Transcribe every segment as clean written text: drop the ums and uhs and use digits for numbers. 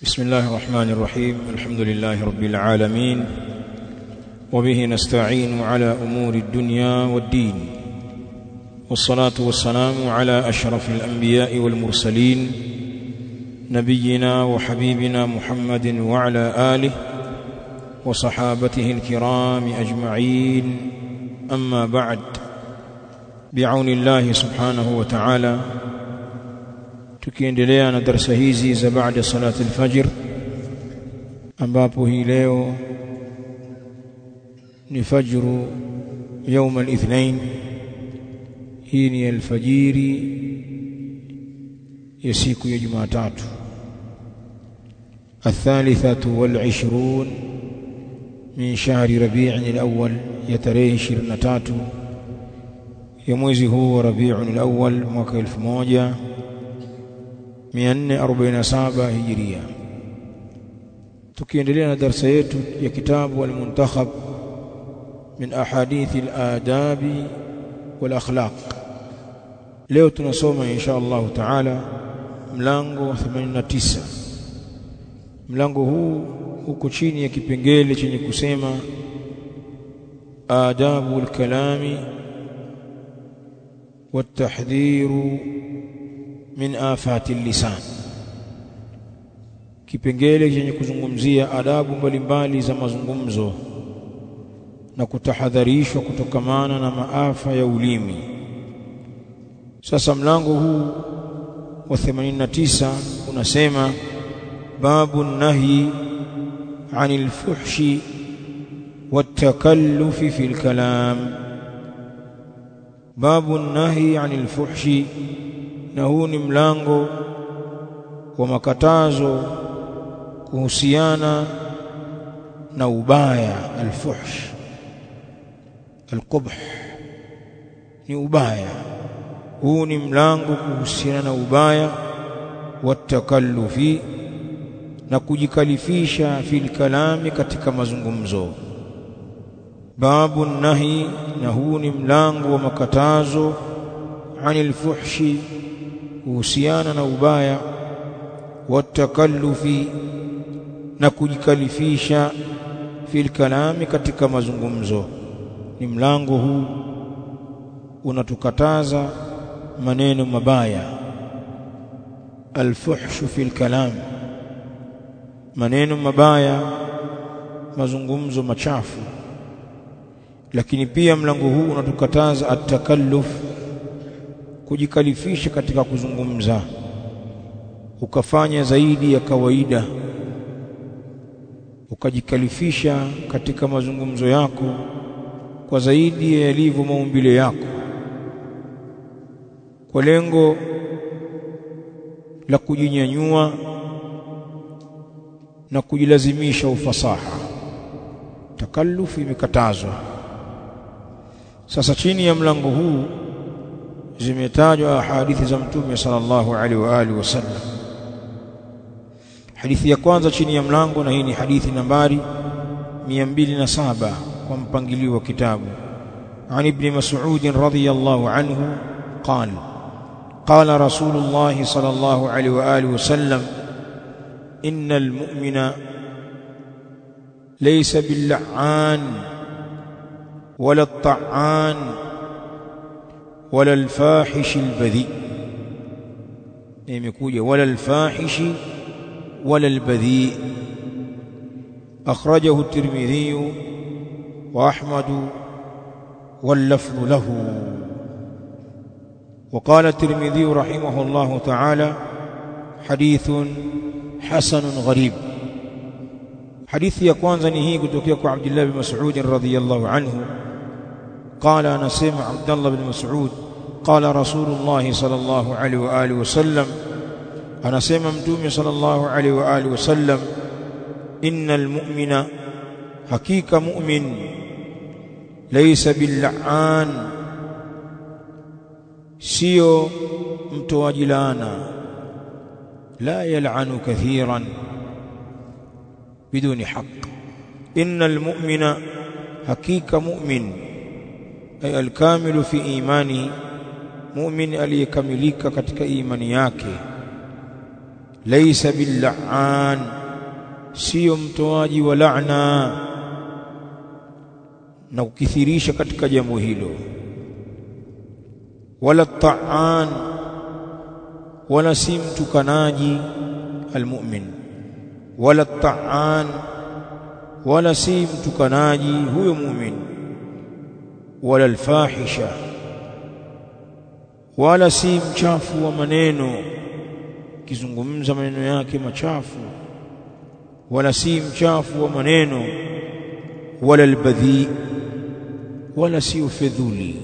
بسم الله الرحمن الرحيم. الحمد لله رب العالمين، وبه نستعين على أمور الدنيا والدين، والصلاة والسلام على أشرف الأنبياء والمرسلين، نبينا وحبيبنا محمد وعلى آله وصحابته الكرام أجمعين. أما بعد، بعون الله سبحانه وتعالى tukiendelea na darasa hizi za baada salati al-fajr, ambapo hii leo ni fajru يوم الاثنين. hii ni alfajiri ya siku ya Jumatatu, الثالثة والعشرون من شهر ربيع الأول، ya tarehe 23 ya mwezi huu wa Rabiul Awwal mwaka 1447 Hijria. tukiendelea na darasa yetu ya kitabu al-Muntakhab min ahadith al-adab wal akhlaq. leo tunasoma insha Allah taala mlango wa 89. mlango huu uko chini ya kipengele chenye kusema adabul kalami والتحذير min afati lisan, kipengele chenye kuzungumzia adabu mbalimbali za mazungumzo na kutahadharishwa kutokamana na maafa ya ulimi. Sasa mlango huu wa 89 unasema babu nahyi anil fuhshi watakallufi fil kalam. babu nahyi anil fuhshi, na huu ni mlango wa makatazo kuhusiana na ubaya. Al-fuhsh, al-qubh ni ubaya. huu ni mlango kuhusiana na ubaya wa takallufi, na kujikalifisha fil kalami, katika mazungumzo. babu nahi, na huu ni mlango wa makatazo anil fuhshi, kuhusiana na ubaya wa takallufi, na kujikalifisha fil kalami, katika mazungumzo. ni mlango huu unatukataza maneno mabaya. Al-fuhshu fil kalam, maneno mabaya, mazungumzo machafu. Lakini pia mlango huu unatukataza at-takalluf, kujikalifisha katika kuzungumza, ukafanya zaidi ya kawaida, ukajikalifisha katika mazungumzo yako kwa zaidi ya yalivyo maumbile yako, kwa lengo la kujinyanyua na kujilazimisha ufasaha. Takallufu imekatazwa. Sasa chini ya mlango huu zimetajwa hadithi za Mtume sallallahu alaihi wa alihi wasallam. hadithi ya kwanza chini ya mlango, na hii ni hadithi nambari 207 kwa mpangilio wa kitabu. عن ابن مسعود رضي الله عنه قال قال رسول الله صلى الله عليه وآله وسلم إن المؤمن ليس باللعان ولا الطعان ولا الفاحش البذيء. يمكوجه ولا الفاحش ولا البذيء. أخرجه الترمذي وأحمد واللفظ له. وقال الترمذي رحمه الله تعالى حديث حسن غريب. حديث ya kwanza ni hii kutokea kwa Abdullah bin Mas'ud radhiyallahu anhu. قال أنا سمع عبد الله بن مسعود قال رسول الله صلى الله عليه وآله وسلم، أنا سمع متومي صلى الله عليه وآله وسلم إن المؤمن، حقيقة مؤمن، ليس باللعان، sio mtoaji laana. la yal'anu kathiran biduni haqq. innal mu'mina, hakika mu'min, ay al-kamilu fi imani, mu'min aliyekamilika katika imani yake, laysa bil-la'an, sio mtoaji wa laana na kukithirisha katika jambo hilo. Wala ta'an, wala si mtukanaji almu'min. Wala ta'an, wala si mtukanaji huyo mu'min. Wala alfahisha, wala si mchafu wa maneno, kizungumza maneno yake machafu. Wala si mchafu wa maneno. Wala albadhi, wala si fidhuli.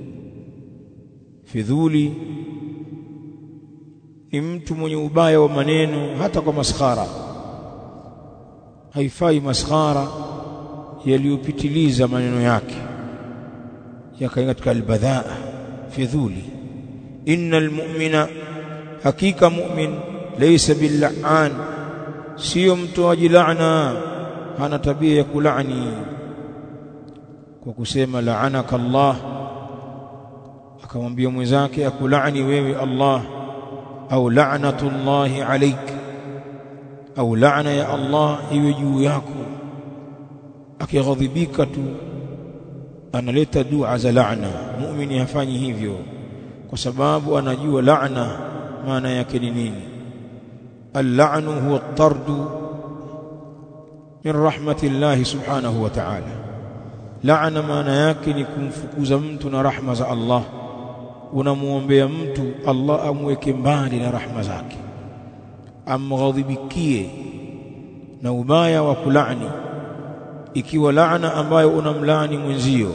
Fidhuli ni mtu mwenye ubaya wa maneno, hata kwa maskhara. Haifai maskhara yaliyopitiliza maneno yake yakaingia katika albadhaa, fidhuli. Innal mu'mina, hakika mu'min, laysa bil-la'an, sio mtoaji laana, hana tabia ya kulaani kwa kusema la'anaka Allah, akamwambia mwenzake akulaani wewe Allah, au la'natullahi alayk, au laana ya Allah iwe juu yako. Akighadhibika tu analeta dua za laana. Muumini hafanyi hivyo, kwa sababu anajua laana maana yake ni nini. Al-la'nu huwa at-tardu min rahmatillahi subhanahu wa ta'ala. Laana maana yake ni kumfukuza mtu na rahma za Allah. Unamuombea mtu Allah amweke mbali na rahma zake, amghadhibikie na ubaya wa kulaani. Ikiwa laana ambayo unamlaani mwenzio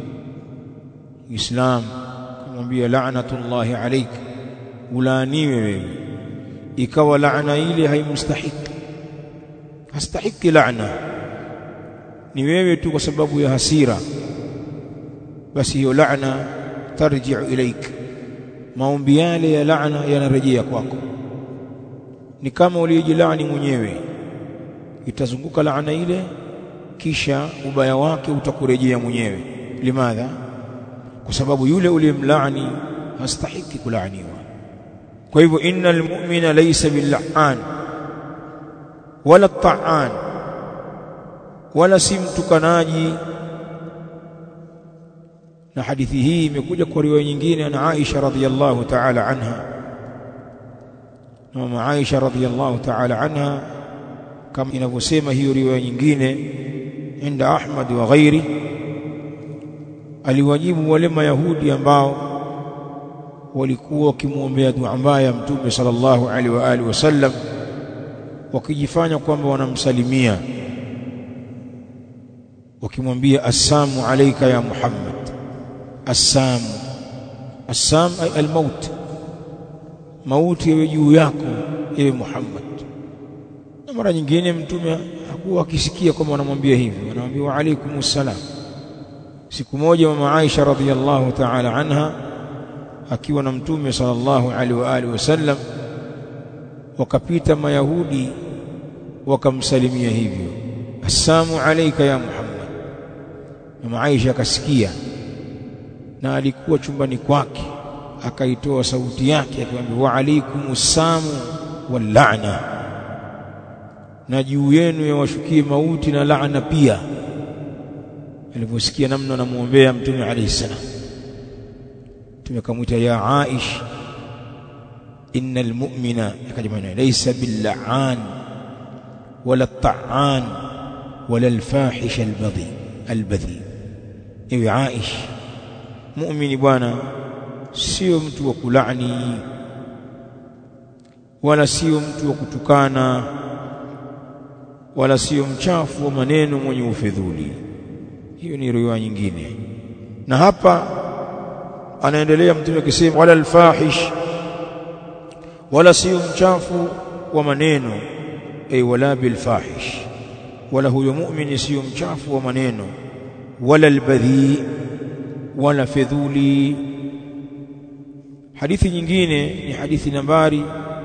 Islam, kumwambia la'natullahi alayk, ulaaniwe wewe, ikawa laana ile haimstahiki, hastahiki laana, ni wewe tu kwa sababu ya hasira, basi hiyo laana tarji'u ilaik, maombi yale ya laana yanarejea kwako. Ni kama uliyejilaani mwenyewe, itazunguka laana ile, kisha ubaya wake utakurejea mwenyewe. Limadha? Kwa sababu yule uliyemlaani hastahiki kulaaniwa. Kwa hivyo innal mu'mina laysa bil-la'an wala at-ta'an, wala si mtukanaji. Na hadithi hii imekuja kwa riwaya nyingine na Aisha radhiyallahu ta'ala anha. Na Aisha radhiyallahu ta'ala anha, kama inavyosema hiyo riwaya nyingine inda Ahmad wa ghairi, aliwajibu wale Mayahudi ambao walikuwa wakimuombea dua mbaya Mtume sallallahu alaihi wa alihi wasallam, wakijifanya kwamba wanamsalimia, wakimwambia assalamu alayka ya Muhammad. Assam ay al-maut, mauti iwe juu yako ewe Muhammad. Na mara nyingine Mtume hakuwa akisikia kwamba wanamwambia hivyo, anamwambia wa alaykumus salam. Siku moja mama Aisha radhiyallahu ta'ala anha akiwa na Mtume sallallahu alaihi wa alihi wasallam, wakapita Mayahudi wakamsalimia hivyo, assalamu alayka ya Muhammad. Mama Aisha akasikia, na alikuwa chumbani kwake, akaitoa sauti yake akamwambia wa alaykumus samu wal la'na, na juu yenu yawashukie mauti na laana pia. Aliposikia namna anamuombea Mtume alayhi salam, Mtume akamwita ya Aish, innal mu'mina, akajamana laysa bil-la'an wala at-ta'an wala al-fahish al-badhi. Ewe Aish, muumini bwana sio mtu wa kulaani, wala sio mtu wa kutukana, wala sio mchafu wa maneno mwenye ufidhuli. Hiyo ni riwaya nyingine. Na hapa anaendelea Mtume akisema wala alfahish, wala sio mchafu wa maneno, ay wala bilfahish, wala huyo muumini sio mchafu wa maneno. Wala albadhi, wala fidhuli. Hadithi nyingine ni hadithi nambari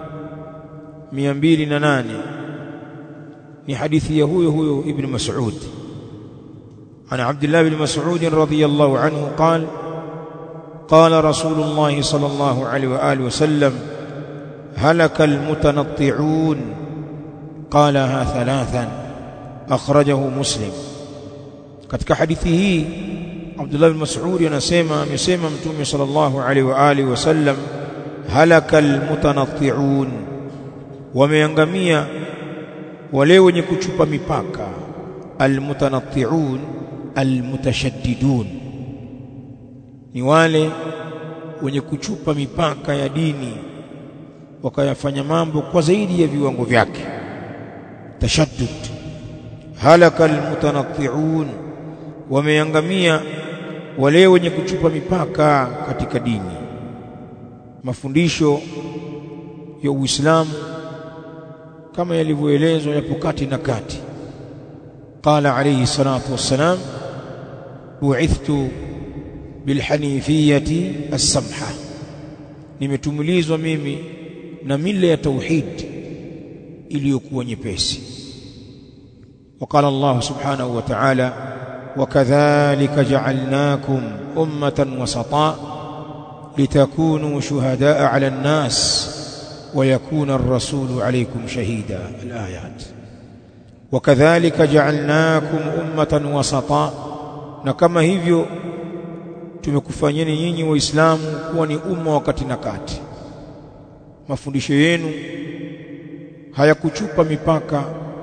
208, ni hadithi ya huyo Ibn Mas'ud. عن عبد الله بن مسعود رضي الله عنه قال قال رسول الله صلى الله عليه وآله وسلم هلك المتنطعون قالها ثلاثا أخرجه مسلم. katika hadithi hii Abdullah bin Mas'ud anasema Mtume sallallahu alaihi wa alihi wasallam, halaka almutanatti'un, wameangamia wale wenye kuchupa mipaka. Almutanatti'un almutashaddidun, ni wale wenye kuchupa mipaka ya dini wakayafanya mambo kwa zaidi ya viwango vyake. Tashaddud. Halaka almutanatti'un, wameangamia wale wenye kuchupa mipaka katika dini. Mafundisho ya Uislamu kama yalivyoelezwa yapo kati na kati. Qala alayhi salatu wassalam, bu'ithtu bilhanifiyati as-samha, nimetumilizwa mimi na mila ya tauhid iliyokuwa nyepesi. وقال الله سبحانه وتعالى وكذلك جعلناكم أمة وسطا لتكونوا شهداء على الناس ويكون الرسول عليكم شهيدا. الآيات. وكذلك جعلناكم أمة وسطا, na kama hivyo tumekufanyeni nyinyi waislamu kuwa ni umma wakati na kati. Mafundisho yenu hayakuchupa mipaka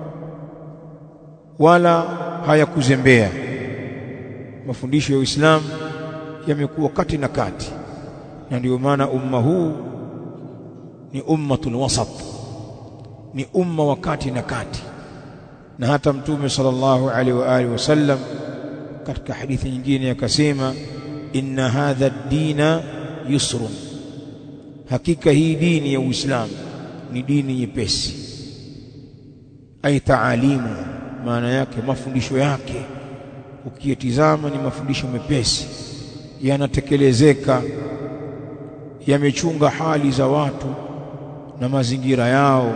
wala hayakuzembea. Mafundisho ya Uislamu yamekuwa kati na kati, na ndio maana umma huu ni ummatul wasat, ni umma wa kati na kati. Na hata Mtume sallallahu alaihi wa alihi wasallam katika hadithi nyingine akasema, inna hadha ad-dina yusrun, hakika hii dini ya Uislamu ni dini nyepesi. Ay taalimu, maana yake mafundisho yake ukiyatizama ni mafundisho mepesi, yanatekelezeka, yamechunga hali za watu na mazingira yao.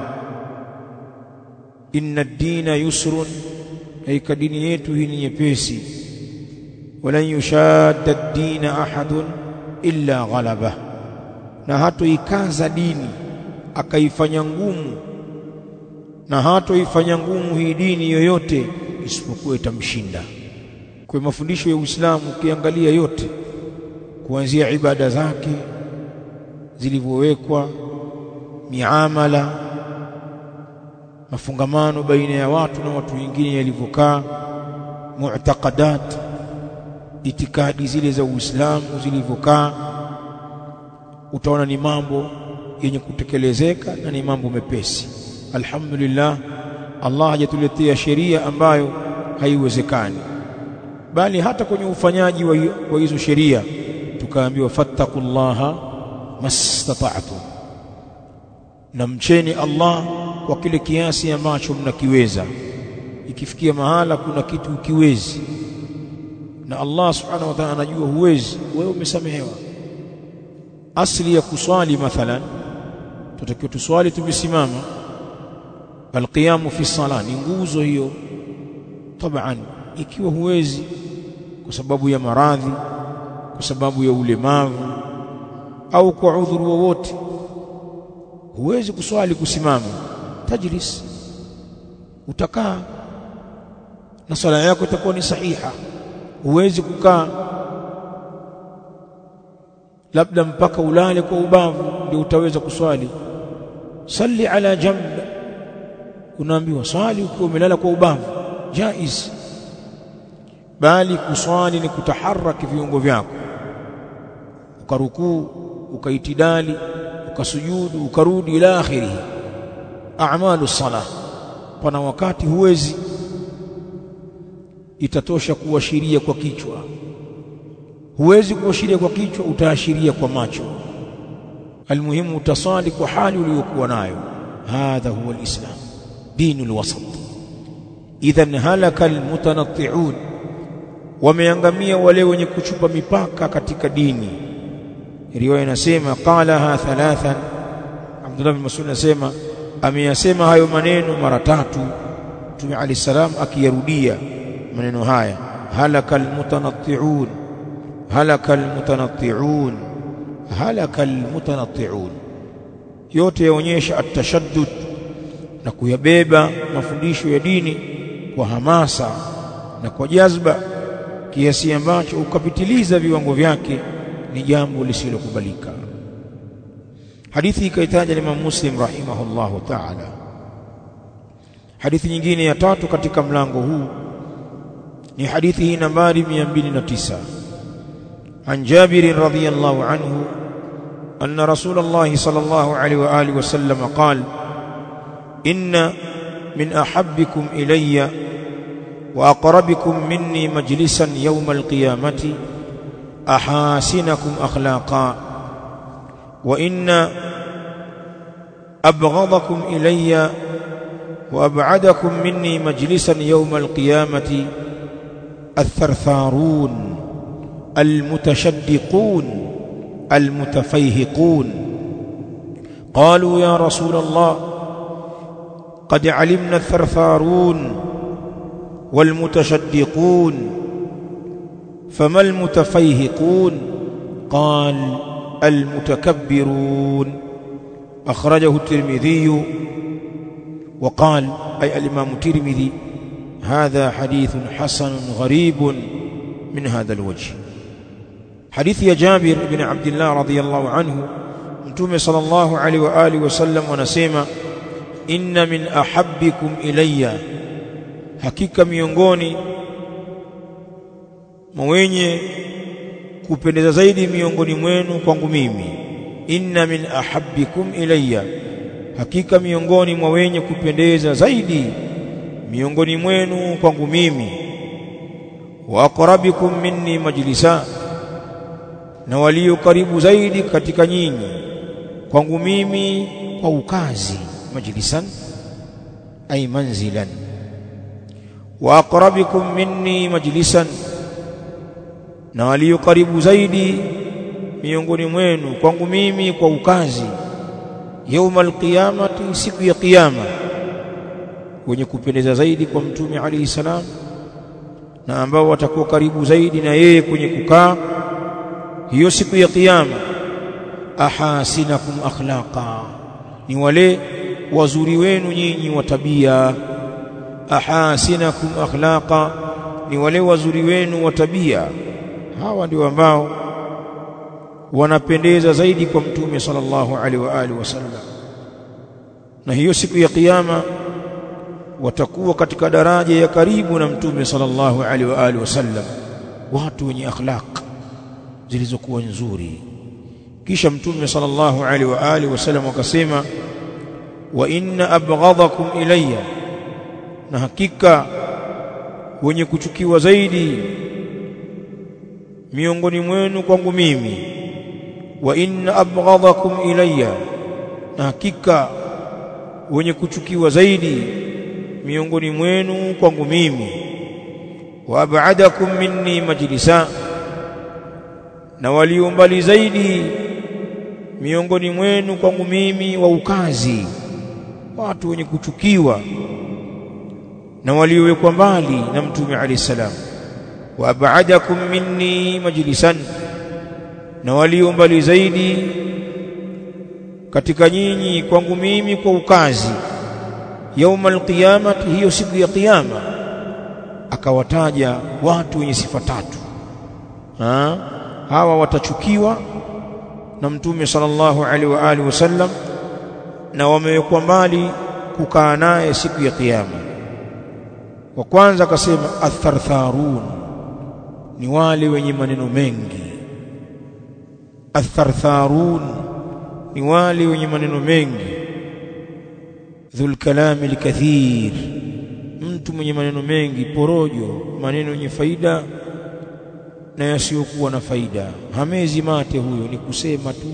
Inna ad-dina yusrun, hakika dini yetu hii ni nyepesi. Walan yushadda ad-dina ahadun illa ghalabah, na hatoikaza dini akaifanya ngumu, na hatoifanya ngumu hii dini yoyote isipokuwa itamshinda. Kwa mafundisho ya Uislamu ukiangalia yote, kuanzia ibada zake zilivyowekwa, miamala, mafungamano baina ya watu na watu wengine yalivyokaa, mu'taqadat, itikadi zile za Uislamu zilivyokaa, utaona ni mambo yenye kutekelezeka na ni mambo mepesi. Alhamdulillah, Allah hajatuletea sheria ambayo haiwezekani, bali hata kwenye ufanyaji wa hizo sheria tukaambiwa fattaqullaha mastata'tum, na mcheni Allah kwa kile kiasi ambacho mnakiweza. Ikifikia mahala kuna kitu ukiwezi na Allah subhanahu wa ta'ala anajua huwezi, wewe umesamehewa. Asli ya kuswali mathalan, tutakiwa tuswali tumesimama, alqiyamu fi salah ni nguzo hiyo. Taban ikiwa huwezi kwa sababu ya maradhi, kwa sababu ya ulemavu au kwa udhuru wowote, huwezi kuswali kusimama, tajlis, utakaa na swala yako itakuwa ni sahiha. Huwezi kukaa labda mpaka ulale kwa ubavu ndio utaweza kuswali. Salli ala jamb, unaambiwa swali ukiwa umelala kwa ubavu, jaiz. Bali kuswali ni kutaharaki viungo vyako, ukarukuu, ukaitidali, ukasujudu, ukarudi ila akhirih. A'malu salah, pana wakati huwezi, itatosha kuashiria kwa kichwa. Huwezi kuashiria kwa kichwa, utaashiria kwa macho. Almuhimu utasali kwa hali uliyokuwa nayo. Hadha huwa alislam, dinul wasat. Idhan halaka almutanatti'un, wameangamia wale wenye kuchupa mipaka katika dini. Riwaya inasema qalaha thalathan, Abdullah bin Mas'ud anasema ameyasema hayo maneno mara tatu. Mtume alayhi salam akiyarudia maneno haya, halaka almutanatti'un, halaka almutanatti'un, halaka almutanatti'un. yote yaonyesha atashaddud na kuyabeba mafundisho ya dini kwa hamasa na kwa jazba kiasi ambacho ukapitiliza viwango vyake ni jambo lisilokubalika. Hadithi ikaitaja Imam Muslim rahimahullahu ta'ala. Hadithi nyingine ya tatu katika mlango huu ni hadithi hii nambari 209. An Jabir radhiyallahu anhu anna Rasulullah sallallahu alaihi wa alihi wasallam qala inna min ahabbikum ilayya wa aqrabikum minni majlisan yawm al-qiyamati ahasinakum akhlaqa wa inna abghadakum ilayya wa ab'adakum minni majlisan yawm al-qiyamati الثرثارون المتشدقون المتفيهقون. قالوا يا رسول الله قد علمنا الثرثارون والمتشدقون فما المتفيهقون؟ قال المتكبرون. أخرجه الترمذي وقال أي الإمام الترمذي هذا حديث حسن غريب من هذا الوجه. حديث يا جابر بن عبد الله رضي الله عنه متوم صلى الله عليه وآله وسلم ونسيما إن من أحبكم إلي hakika miongoni mwenye kupendeza zaidi miongoni mwenu kwangu mimi. Inna min ahabbikum ilayya, hakika miongoni mwa wenye kupendeza zaidi miongoni mwenu kwangu mimi. Wa aqrabikum minni majlisa, na walio karibu zaidi katika nyinyi kwangu mimi kwa ukazi. Majlisan ay manzilan. Wa aqrabikum minni majlisan, na walio karibu zaidi miongoni mwenu kwangu mimi kwa ukazi. Yaumal qiyamati, siku ya kiyama, wenye kupendeza zaidi kwa mtume alayhi salam na ambao watakuwa karibu zaidi na yeye kwenye kukaa hiyo siku ya kiyama. Ahasinakum akhlaqa, ni wale wazuri wenu nyinyi wa tabia. Ahasinakum akhlaqa, ni wale wazuri wenu wa tabia. Hawa ndio ambao wanapendeza zaidi kwa mtume sallallahu alaihi wa alihi wasallam, na hiyo siku ya kiyama watakuwa katika daraja ya karibu na mtume sallallahu alaihi wa alihi wasallam, watu wenye akhlaq zilizokuwa nzuri. Kisha mtume sallallahu alaihi wa alihi wasallam akasema, wa inna abghadakum ilayya, na hakika wenye kuchukiwa zaidi miongoni mwenu kwangu mimi. Wa inna abghadakum ilayya, na hakika wenye kuchukiwa zaidi miongoni mwenu kwangu mimi. Wa ab'adakum minni majlisa, na walio mbali zaidi miongoni mwenu kwangu mimi wa ukazi. Watu wenye kuchukiwa na waliowekwa mbali na mtume alayhi salam. Wa ab'adakum minni majlisan, na walio mbali zaidi katika nyinyi kwangu mimi kwa ukazi. Yaumal qiyamati, hiyo siku ya kiyama. Akawataja watu wenye sifa tatu. Hawa watachukiwa na mtume sallallahu alaihi wa alihi wasallam na wamewekwa mbali kukaa naye siku ya kiyama. Wa kwanza akasema athartharun, ni wale wenye maneno mengi. Athartharun ni wale wenye maneno mengi. Dhul kalami likathir, mtu mwenye maneno mengi, porojo, maneno yenye faida na yasiyokuwa na faida. Hamezi mate huyo, ni kusema tu.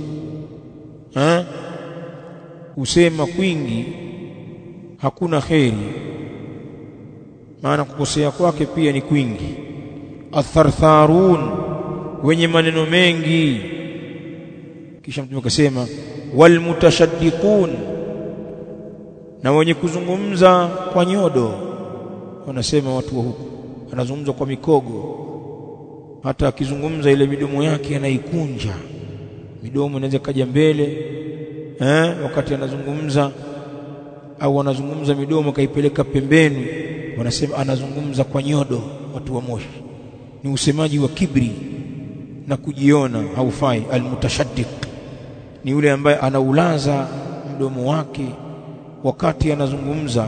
Kusema kwingi hakuna kheri, maana kukosea kwake pia ni kwingi. Athartharun, wenye maneno mengi. Kisha mtume akasema wal mutashaddiqun, na wenye kuzungumza kwa nyodo. Wanasema watu wa huku, anazungumza kwa mikogo, hata akizungumza ile midomo yake anaikunja. Midomo inaweza kaja mbele wakati anazungumza au anazungumza midomo kaipeleka pembeni, wanasema anazungumza kwa nyodo. Watu wa Moshi ni usemaji wa kibri na kujiona, haufai. Almutashaddiq ni yule ambaye anaulaza mdomo wake wakati anazungumza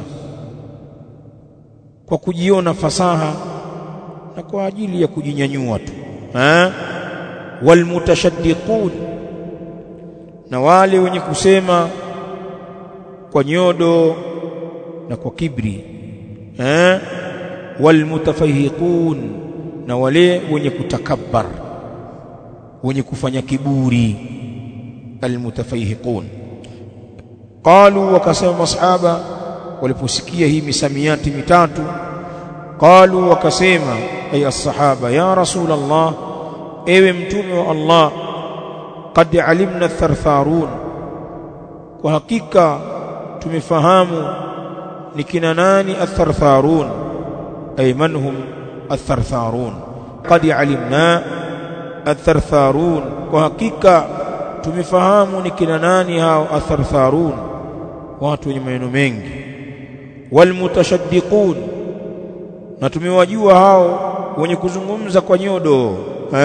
kwa kujiona fasaha na kwa ajili ya kujinyanyua tu. Walmutashaddiqun, na wale wenye kusema kwa nyodo na kwa kibri. Walmutafahiqun, na wale wenye kutakabbar, wenye kufanya kiburi. Almutafahiqun. Qalu, wakasema masahaba waliposikia hii misamiati mitatu, qalu, wakasema ay as-sahaba, ya Rasulullah, ewe mtume wa Allah, qad alimna thartharun, kwa hakika tumefahamu ni kina nani athartharun, ay manhum athartharun. Qad alimna athartharun, kwa hakika tumefahamu ni kina nani hao athartharun, watu wenye maneno mengi. Walmutashaddiqun, na tumewajua hao wenye kuzungumza kwa nyodo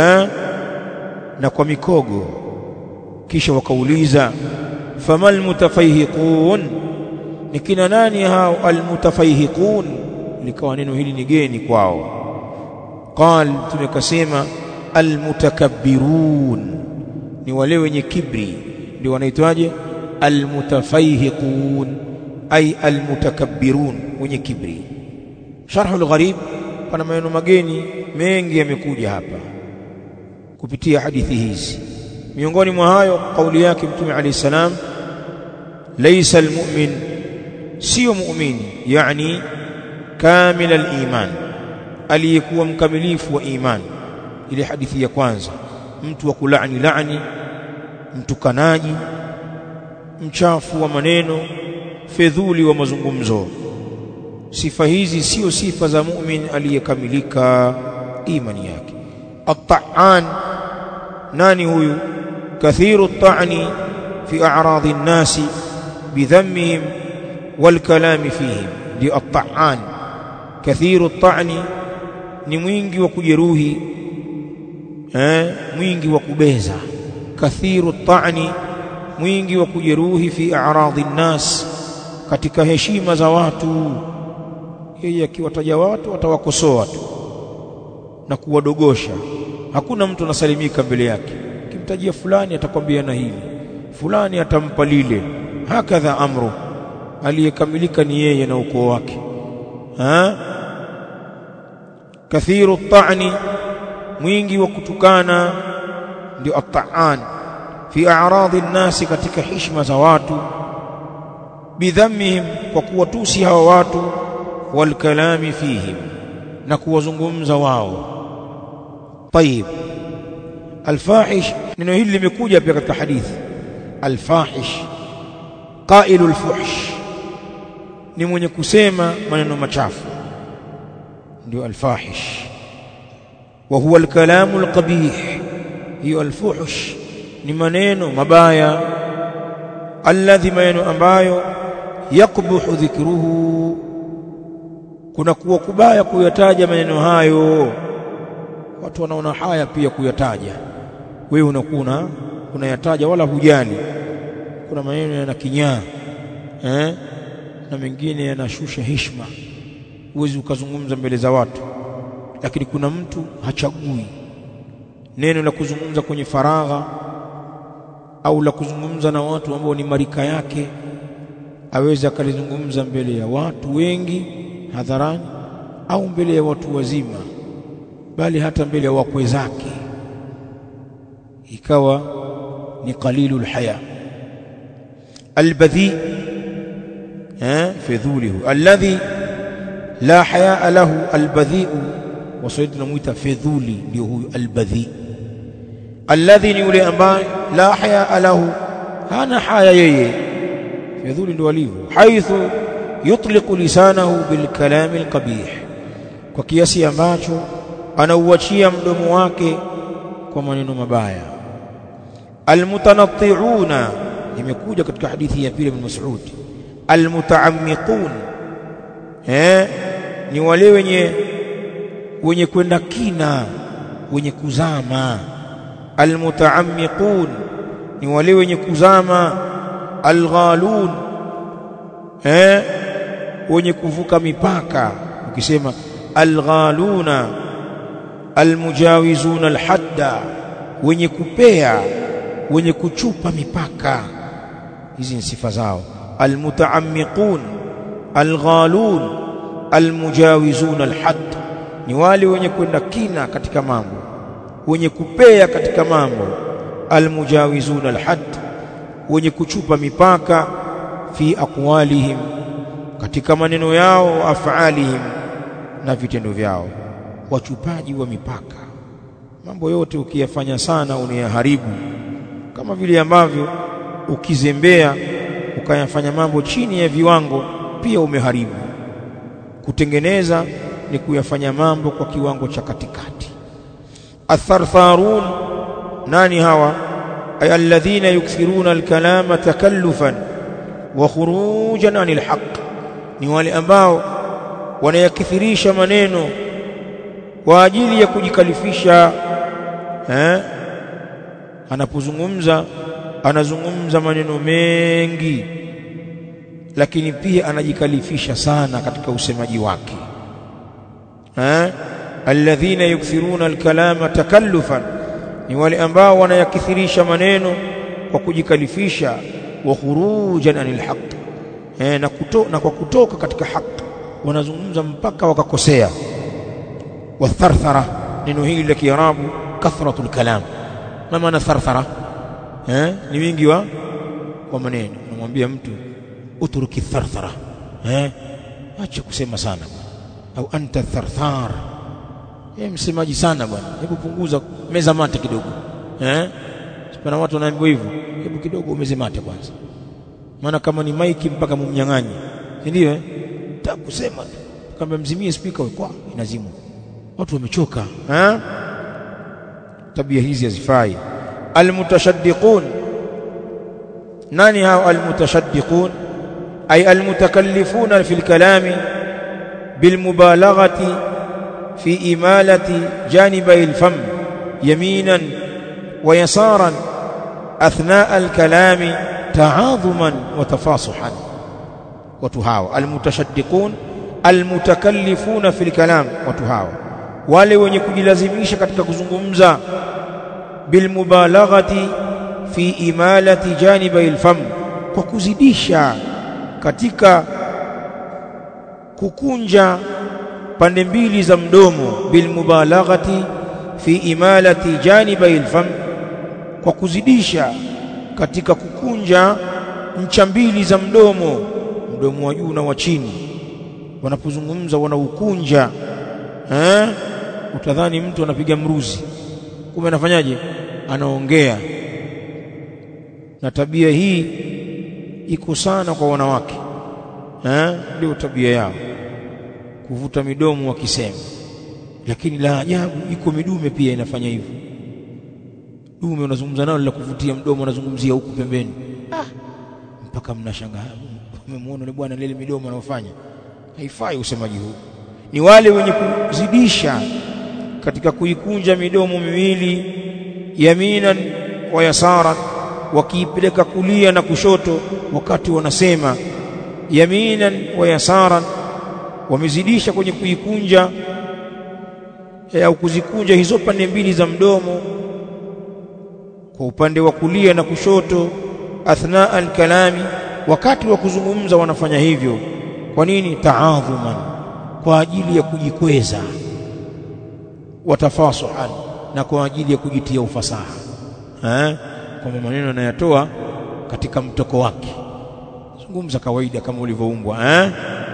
na kwa mikogo. Kisha wakauliza, famal mutafahiqun, ni kina nani hao almutafahiqun? Likawa neno hili ni geni kwao. Qal, tumekasema almutakabbirun, ni wale wenye kibri, ndio wanaitwaje almutafahiqun, ay almutakabbirun, wenye kibri. Sharhul Gharib, pana maneno mageni mengi yamekuja hapa kupitia hadithi hizi. Miongoni mwa hayo kauli yake Mtume alayhi salam, laysa almu'min, sio muumini, yani kamil aliman, aliyekuwa mkamilifu wa iman. Ile hadithi ya kwanza, mtu wa kulaani, mtukanaji, mchafu wa maneno, fedhuli wa mazungumzo. Sifa hizi sio sifa za mu'min aliyekamilika imani yake. At-ta'an, nani huyu? Kathiru at-ta'ni fi a'radi an-nasi bidhammihim wal kalami fihim. Ndio at-ta'an. Kathiru at-ta'ni ni mwingi wa kujeruhi, mwingi wa kubeza. Kathiru at-ta'ni, mwingi wa kujeruhi, fi a'radi an-nas, katika heshima za watu. Yeye akiwataja watu atawakosoa tu na kuwadogosha. Hakuna mtu anasalimika mbele yake. Kimtajia fulani atakwambia na hili, fulani atampa lile. Hakadha amru, aliyekamilika ni yeye na ukoo wake. Kathiru at-ta'ni, mwingi wa kutukana, ndio at-ta'an. Fi a'radi an-nasi, katika heshima za watu. Bidhammihim, kwa kuwatusi hawa watu. Wal kalami fihim, na kuwazungumza wao. Tayib, al-fahish, neno hili limekuja pia katika hadithi. Al-fahish, qailul fuhsh, ni mwenye kusema maneno machafu, ndio al-fahish. Wa huwa al-kalamu al-qabih, hiyo al-fuhsh ni maneno mabaya. Alladhi, maneno ambayo yakbuhu dhikruhu, kuna kuwa kubaya kuyataja maneno hayo. Watu wanaona haya pia kuyataja, wewe unakuwa unayataja wala hujani. Kuna maneno yana kinyaa na mengine yanashusha heshima, huwezi ukazungumza mbele za watu. Lakini kuna mtu hachagui neno la kuzungumza kwenye faragha au la kuzungumza na watu ambao ni marika yake, aweza akalizungumza mbele ya watu wengi hadharani, au mbele ya watu wazima, bali hata mbele ya wakwe zake, ikawa ni qalilul haya. Albadhi, fedhulihu, alladhi la haya lahu. Albadhi'u, waswahili tunamuita fedhuli, ndio huyu albadhi. Alladhi ni yule ambaye la haya lahu, hana haya yeye. Fedhuli ndio alivyo. Haithu yutliqu lisanahu bil kalami al qabih, kwa kiasi ambacho anauachia mdomo wake kwa maneno mabaya. Almutanatti'una, imekuja katika hadithi ya pili ibn Mas'ud, almutaammiqun ni wale wenye kwenda kina, wenye kuzama. Almutaammiqun ni wale wenye kuzama. Alghalun wenye kuvuka mipaka. Ukisema alghaluna almujawizuna alhadda, wenye kupea, wenye kuchupa mipaka. Hizi ni sifa zao. Almutaammiqun, alghalun, almujawizuna alhadd, ni wale wenye kwenda kina katika mambo, wenye kupea katika mambo. Almujawizuna alhadd, wenye kuchupa mipaka. Fi aqwalihim, katika maneno yao. Wa af'alihim, na vitendo vyao. Wachupaji wa mipaka, mambo yote ukiyafanya sana unayaharibu, kama vile ambavyo ukizembea ukayafanya mambo chini ya viwango pia umeharibu. Kutengeneza ni kuyafanya mambo kwa kiwango cha katikati. Athartharun, nani hawa? Ay alladhina yukthiruna alkalama takallufan wa khurujan anil haqq, ni wale ambao wanayakithirisha maneno kwa ajili ya kujikalifisha. Anapozungumza anazungumza maneno mengi, lakini pia anajikalifisha sana katika usemaji wake. Alladhina yukthiruna alkalama takallufan, ni wale ambao wanayakithirisha maneno kwa kujikalifisha. Wa khurujan anil haqq, na kwa kutoka katika haki wanazungumza mpaka wakakosea. Watharthara, neno hili la Kiarabu kathratul kalam. Ma maana tharthara? Ni wingi wa maneno. Unamwambia mtu utruki tharthara, acha kusema sana, au anta tharthar, msemaji sana bwana, hebu punguza, meza mate kidogo. Sipana watu wanaambiwa hivyo, hebu kidogo umeze mate kwanza, maana kama ni maiki mpaka mumnyang'anye, ndio takusema kama mzimie speaker kwa inazimwa. Watu wamechoka. Tabia hizi hazifai. Almutashaddiqun, nani hao almutashaddiqun? Ay almutakallifuna fil kalami bilmubalaghati fi imalati janibay alfam yaminan wa yasaran athna alkalami ta'adhuman wa tafasuhan. Watu hawa almutashaddiqun, almutakallifuna fil kalam, watu hawa wale wenye kujilazimisha katika kuzungumza. Bilmubalaghati fi imalati janibay alfam, kwa kuzidisha katika kukunja pande mbili za mdomo. Bilmubalaghati fi imalati janibay alfam, kwa kuzidisha katika kukunja ncha mbili za mdomo, mdomo wa juu na wa chini. Wanapozungumza wanaukunja, utadhani mtu anapiga mruzi, kumbe anafanyaje? Anaongea. Na tabia hii iko sana kwa wanawake, ndio tabia yao, kuvuta midomo wakisema. Lakini la ajabu, iko midume pia inafanya hivyo. Dume unazungumza nao la kuvutia mdomo, unazungumzia huku pembeni, mpaka mnashangaa, umemwona ni bwana lile midomo anayofanya. Haifai usemaji huu. Ni wale wenye kuzidisha katika kuikunja midomo miwili, yaminan wa yasaran, wakiipeleka kulia na kushoto wakati wanasema. Yaminan wa yasaran, wamezidisha kwenye kuikunja au kuzikunja hizo pande mbili za mdomo kwa upande wa kulia na kushoto. Athna alkalami, wakati wa kuzungumza wanafanya hivyo. Kwa nini? Ta'adhuman, kwa ajili ya kujikweza. Watafasuhan, na kwa ajili ya kujitia ufasaha, kwa maneno yanayatoa katika mtoko wake. Zungumza kawaida kama ulivyoumbwa.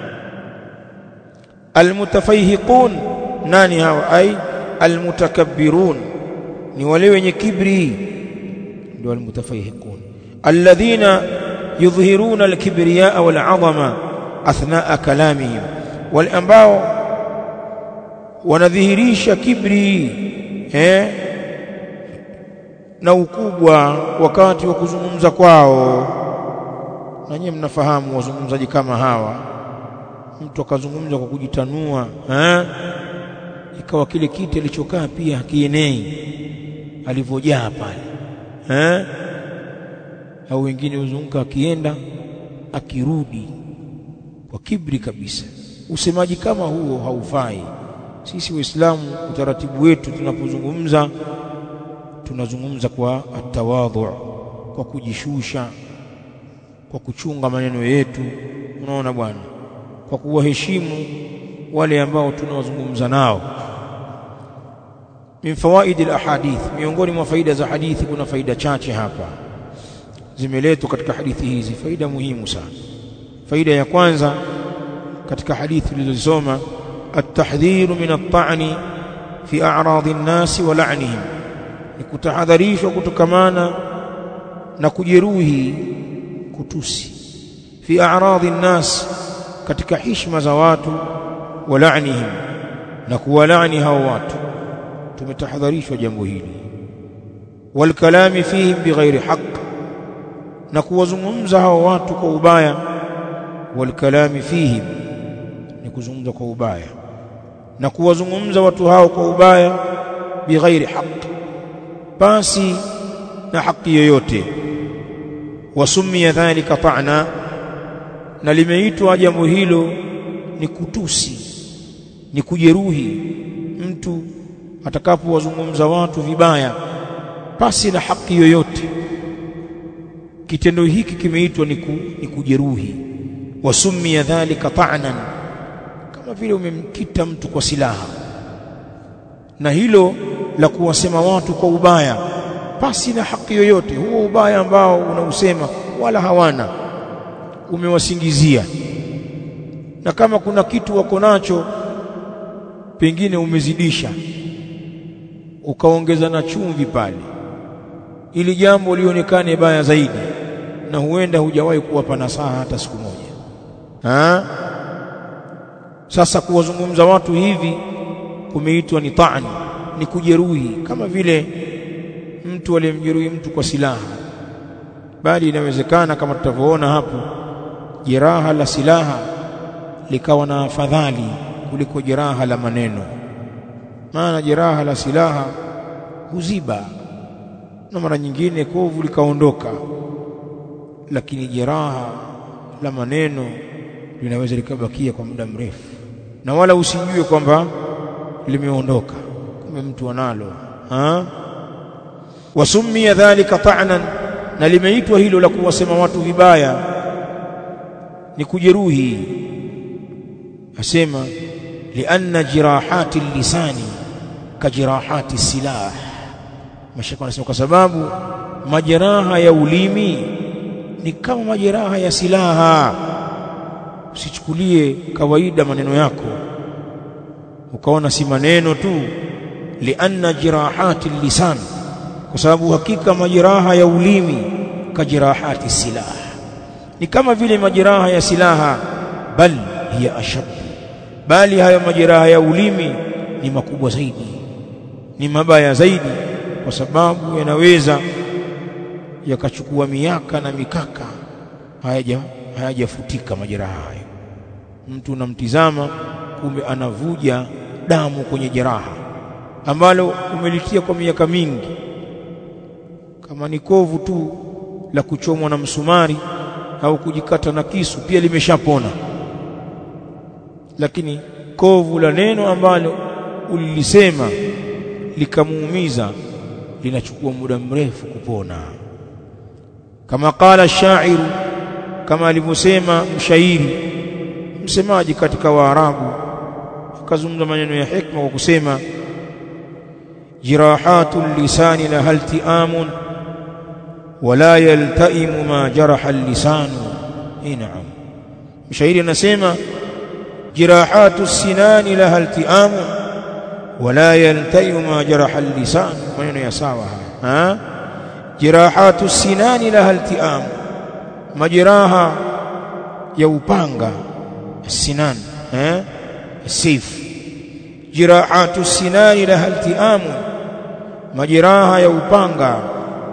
Almutafayhiqun, nani hawa? Ai almutakabbirun, ni wale wenye kibri, ndio almutafayhiqun. Alladhina yudhhiruna alkibriya wal 'azama athnaa kalamihim, wale ambao wanadhihirisha kibri na ukubwa wakati wa kuzungumza kwao. Na nyinyi mnafahamu wazungumzaji kama hawa, mtu akazungumza kwa kujitanua, ikawa kile kiti alichokaa pia hakienei alivyojaa pale, au wengine uzunguka akienda akirudi kwa kibri kabisa. Usemaji kama huo haufai. Sisi Waislamu utaratibu wetu tunapozungumza, tunazungumza kwa atawadhu, kwa kujishusha, kwa kuchunga maneno yetu, unaona bwana, kwa kuwaheshimu wale ambao tunawazungumza nao. Min fawaid al-ahadith, miongoni mwa faida za hadithi kuna faida chache hapa zimeletwa katika hadithi hizi, faida muhimu sana. Faida ya kwanza katika hadithi tulizosoma, at-tahdhiru min at-ta'ni fi a'radi an-nas wa la'nihim, ni kutahadharishwa kutokamana na kujeruhi, kutusi, fi a'radi an-nas, katika heshima za watu, wa la'nihim, na kuwalaani hao watu. Tumetahadharishwa jambo hili. Wal kalami fihim bighairi haqq, na kuwazungumza hao watu kwa ubaya. Wal kalami fihim, ni kuzungumza kwa ubaya, na kuwazungumza watu hao kwa ubaya, bighairi haqq, basi na haki yoyote. Wasummiya dhalika ta'na, na limeitwa jambo hilo ni kutusi, ni kujeruhi. Mtu atakapowazungumza watu vibaya basi na haki yoyote, kitendo hiki kimeitwa ni kujeruhi. Wasummiya dhalika ta'nan, kama vile umemkita mtu kwa silaha. Na hilo la kuwasema watu kwa ubaya basi na haki yoyote, huo ubaya ambao unausema wala hawana, umewasingizia. Na kama kuna kitu wako nacho pengine umezidisha, ukaongeza na chumvi pale ili jambo lionekane baya zaidi, na huenda hujawahi kuwapa nasaha hata siku moja. Sasa kuwazungumza watu hivi kumeitwa ni ta'ni, ni kujeruhi, kama vile mtu aliyemjeruhi mtu kwa silaha. Bali inawezekana kama tutavyoona hapo, jeraha la silaha likawa na afadhali kuliko jeraha la maneno. Maana jeraha la silaha huziba na mara nyingine kovu likaondoka, lakini jeraha la maneno linaweza likabakia kwa muda mrefu na wala usijue kwamba limeondoka, kumbe mtu analo. Wasummiya dhalika ta'nan, na limeitwa hilo la kuwasema watu vibaya ni kujeruhi. Asema lianna jirahati lisani kajirahati silah, mashaka anasema kwa sababu majeraha ya ulimi ni kama majeraha ya silaha. Usichukulie kawaida maneno yako ukaona si maneno tu. Lianna jirahati lisan, kwa sababu hakika majeraha ya ulimi kajirahati silah, ni kama vile majeraha ya silaha. Bal hiya ashad, bali haya majeraha ya ulimi ni makubwa zaidi, ni mabaya zaidi, kwa sababu yanaweza yakachukua miaka na mikaka hayajafutika majeraha hayo. Mtu unamtizama kumbe anavuja damu kwenye jeraha ambalo umelitia kwa miaka mingi. Kama ni kovu tu la kuchomwa na msumari au kujikata na kisu pia limeshapona, lakini kovu la neno ambalo ulilisema likamuumiza linachukua muda mrefu kupona. Kama qala shairu, kama alivyosema mshairi, msemaji katika Waarabu, akazungumza maneno ya hikma kwa kusema jirahatul lisani la hal tiamun wala yaltaimu ma jaraha al-lisanu. Naam, mshairi anasema jirahatus sinani la hal tiamun wala yaltaimu ma jaraha al-lisanu. Maneno ya sawa haya. Jirahatus sinani la hal tiamun, majeraha ya upanga, sinan, saif. Jirahatus sinani la hal tiamun, majeraha ya upanga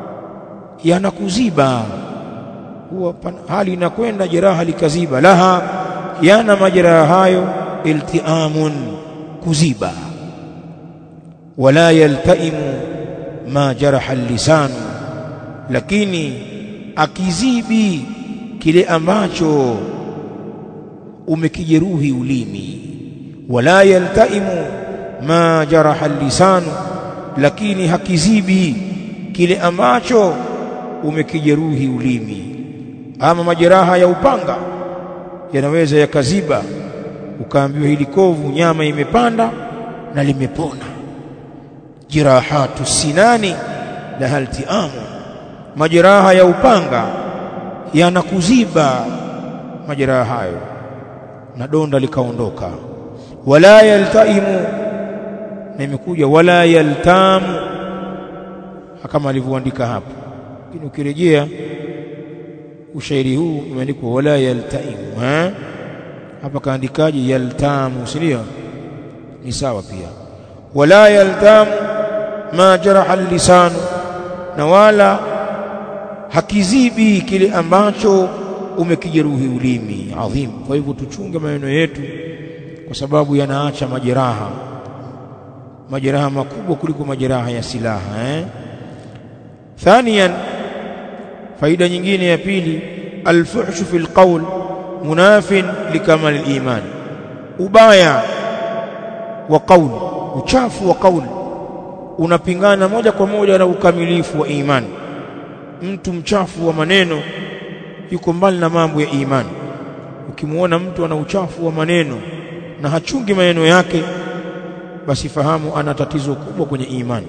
yanakuziba, huwa hali inakwenda jeraha likaziba, laha, yana majeraha hayo iltiamun, kuziba. Wala yaltaimu ma jaraha lisan, lakini akizibi kile ambacho umekijeruhi ulimi. Wala yaltaimu ma jaraha lisan, lakini hakizibi kile ambacho umekijeruhi ulimi. Ama majeraha ya upanga yanaweza yakaziba, ukaambiwa hili kovu nyama imepanda na limepona. Jirahatu sinani laha iltiamu, majeraha ya upanga yanakuziba majeraha hayo na donda likaondoka. Wala yaltaimu, na imekuja wala yaltamu kama alivyoandika hapa, lakini ukirejea ushairi huu umeandikwa wala yaltaimu. Hapa kaandikaje yaltamu, si ndio? Ni sawa pia. Wala yaltamu ma jaraha lisan, na wala hakizibi kile ambacho umekijeruhi ulimi. Adhim. Kwa hivyo tuchunge maneno yetu, kwa sababu yanaacha majeraha makubwa kuliko majeraha ya silaha. Thaniyan, faida nyingine ya pili, alfuhshu fil qawl munafin likamal aliman, ubaya wa qawl, uchafu wa qawl unapingana moja kwa moja na ukamilifu wa imani. Mtu mchafu wa maneno yuko mbali na mambo ya imani. Ukimuona mtu ana uchafu wa maneno na hachungi maneno yake, basi fahamu ana tatizo kubwa kwenye imani.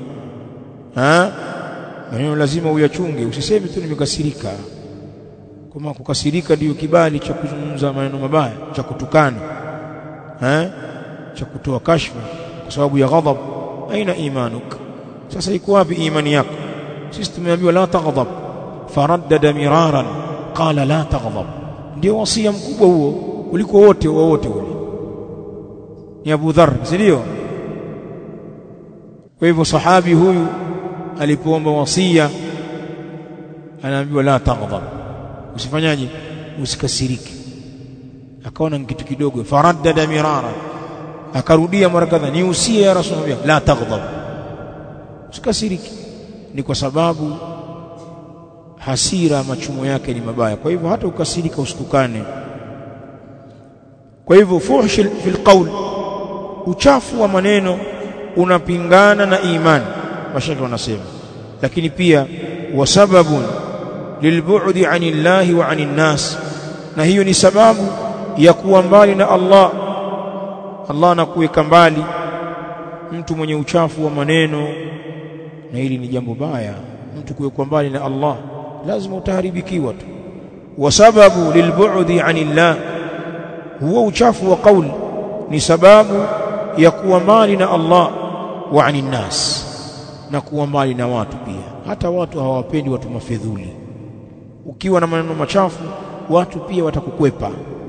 Maneno lazima uyachunge, usiseme tu nimekasirika. Kama kukasirika ndio kibali cha kuzungumza maneno mabaya, cha kutukana, cha kutoa kashfa kwa sababu ya ghadhab. Aina imanuk? Sasa iko wapi imani yako? Sisi tumeambiwa la taghdab, faraddada miraran qala la taghdab. Ndio wasia mkubwa huo kuliko wote ule ni Abu Dharr, ndio. Kwa hivyo sahabi huyu alipoomba wasia anaambiwa la taghdab, usifanyaje? Usikasirike. Akaona kitu kidogo, faraddada mirara, akarudia mara kadhaa, ni usia ya Rasulullah, la taghdab, usikasirike. Ni kwa sababu hasira machumo yake ni mabaya. Kwa hivyo hata ukasirika usitukane. Kwa hivyo fuhsh fil qawl, uchafu wa maneno unapingana na imani, mashaka wanasema. Lakini pia wasababun lilbu'di 'anillahi wa 'anin nas, na hiyo ni sababu ya kuwa mbali na Allah. Allah anakuweka mbali mtu mwenye uchafu wa maneno, na hili ni jambo baya. Mtu kuwekwa mbali na Allah lazima utaharibikiwa tu. Wasababu lilbu'di 'anillah, huwa uchafu wa qawl ni sababu ya kuwa mbali na Allah, wa 'anin nas, na kuwa mbali na watu pia. Hata watu hawapendi watu mafedhuli. Ukiwa na maneno machafu watu pia watakukwepa.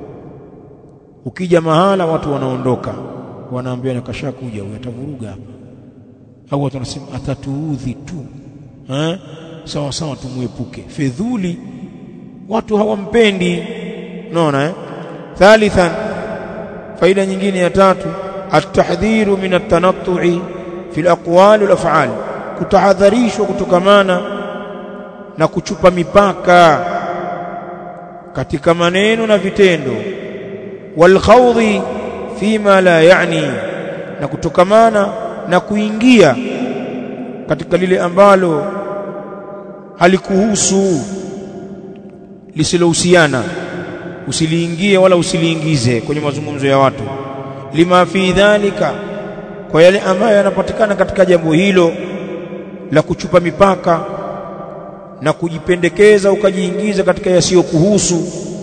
Ukija mahala watu wanaondoka, wanaambiana kashakuja huyu atavuruga hapa, au watu wanasema atatuudhi tu. Sawa sawa, tumuepuke. Fedhuli watu hawampendi. Unaona Thalithan, faida nyingine ya tatu, at-tahdhiru min at-tanattu'i fi al-aqwal wal-af'al, kutahadharishwa kutokamana na kuchupa mipaka katika maneno na vitendo. Wal-khawdhi fima la yani, na kutokamana na kuingia katika lile ambalo halikuhusu, lisilohusiana. Usiliingie wala usiliingize kwenye mazungumzo ya watu. Lima fi dhalika, kwa yale ambayo yanapatikana katika jambo hilo la kuchupa mipaka na kujipendekeza ukajiingiza katika yasiyokuhusu.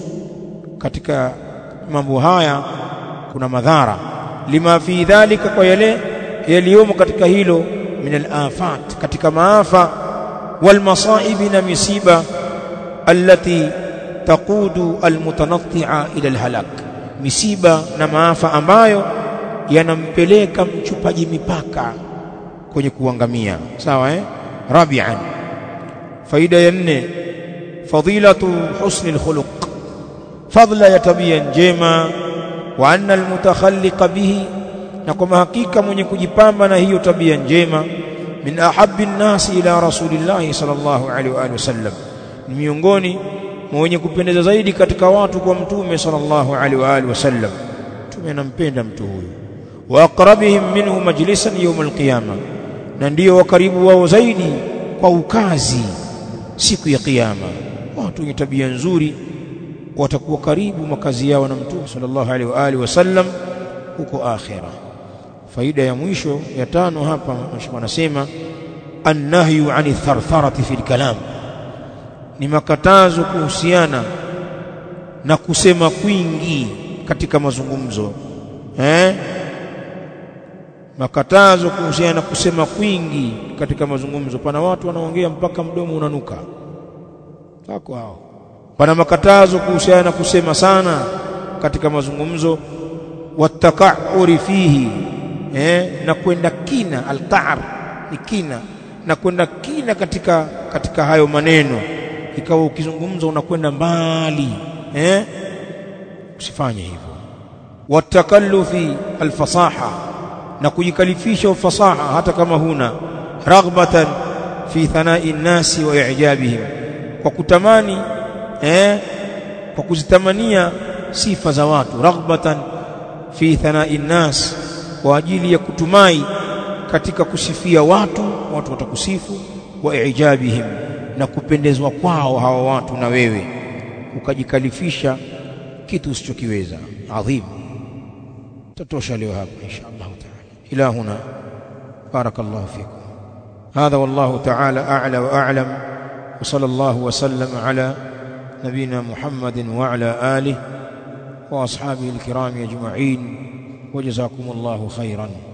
Katika mambo haya kuna madhara. Lima fi dhalika, kwa yale yaliyomo katika hilo, min al-afat, katika maafa, wal masaibi, na misiba, allati taqudu almutanatti'a ila alhalak, misiba na maafa ambayo yanampeleka mchupaji mipaka kwenye kuangamia. Sawa Rabi'an, faida ya 4 fadilatu husnil khuluq fadla ya tabia njema wa anna almutakhalliqa bihi na kwa hakika mwenye kujipamba na hiyo tabia njema min ahabbi an-nas ila rasulillah sallallahu alaihi wa alihi wasallam ni miongoni mwenye kupendeza zaidi katika watu kwa mtume sallallahu alaihi wa alihi wasallam tumenampenda mtu huyu wa aqrabihim minhu majlisan yawm al-qiyamah na ndio wakaribu wao zaidi kwa ukazi siku ya kiyama watu wenye tabia nzuri watakuwa karibu makazi yao na mtume sallallahu alaihi wa alihi wasallam huko akhira. Faida ya mwisho ya 5 hapa anasema annahyu ani thartharati fil kalam ni makatazo kuhusiana na kusema kwingi katika mazungumzo makatazo kuhusiana na kusema kwingi katika mazungumzo. Pana watu wanaongea mpaka mdomo unanuka hako hao. Pana makatazo kuhusiana na kusema sana katika mazungumzo wataka'uri fihi na kwenda kina al-qa'r ni kina na kwenda kina katika hayo maneno ikawa ukizungumza unakwenda mbali usifanye hivyo. Watakallufi al-fasaha na kujikalifisha ufasaha hata kama huna raghbatan fi thana'i an-nasi wa i'jabihim kwa kutamani kwa kuzitamania sifa za watu raghbatan fi thana'i an-nas kwa ajili ya kutumai katika kusifia watu watakusifu wa i'jabihim na kupendezwa kwao hawa watu na wewe ukajikalifisha kitu usichokiweza. Adhim. Tatosha leo hapa inshallah taala. Ila huna barakallahu fikum. Hadha wallahu ta'ala a'la wa a'lam wa sallallahu wa sallam ala nabina Muhammadin wa ala alihi wa ashabihi al-kiram ajma'in wa jazakumullahu khairan.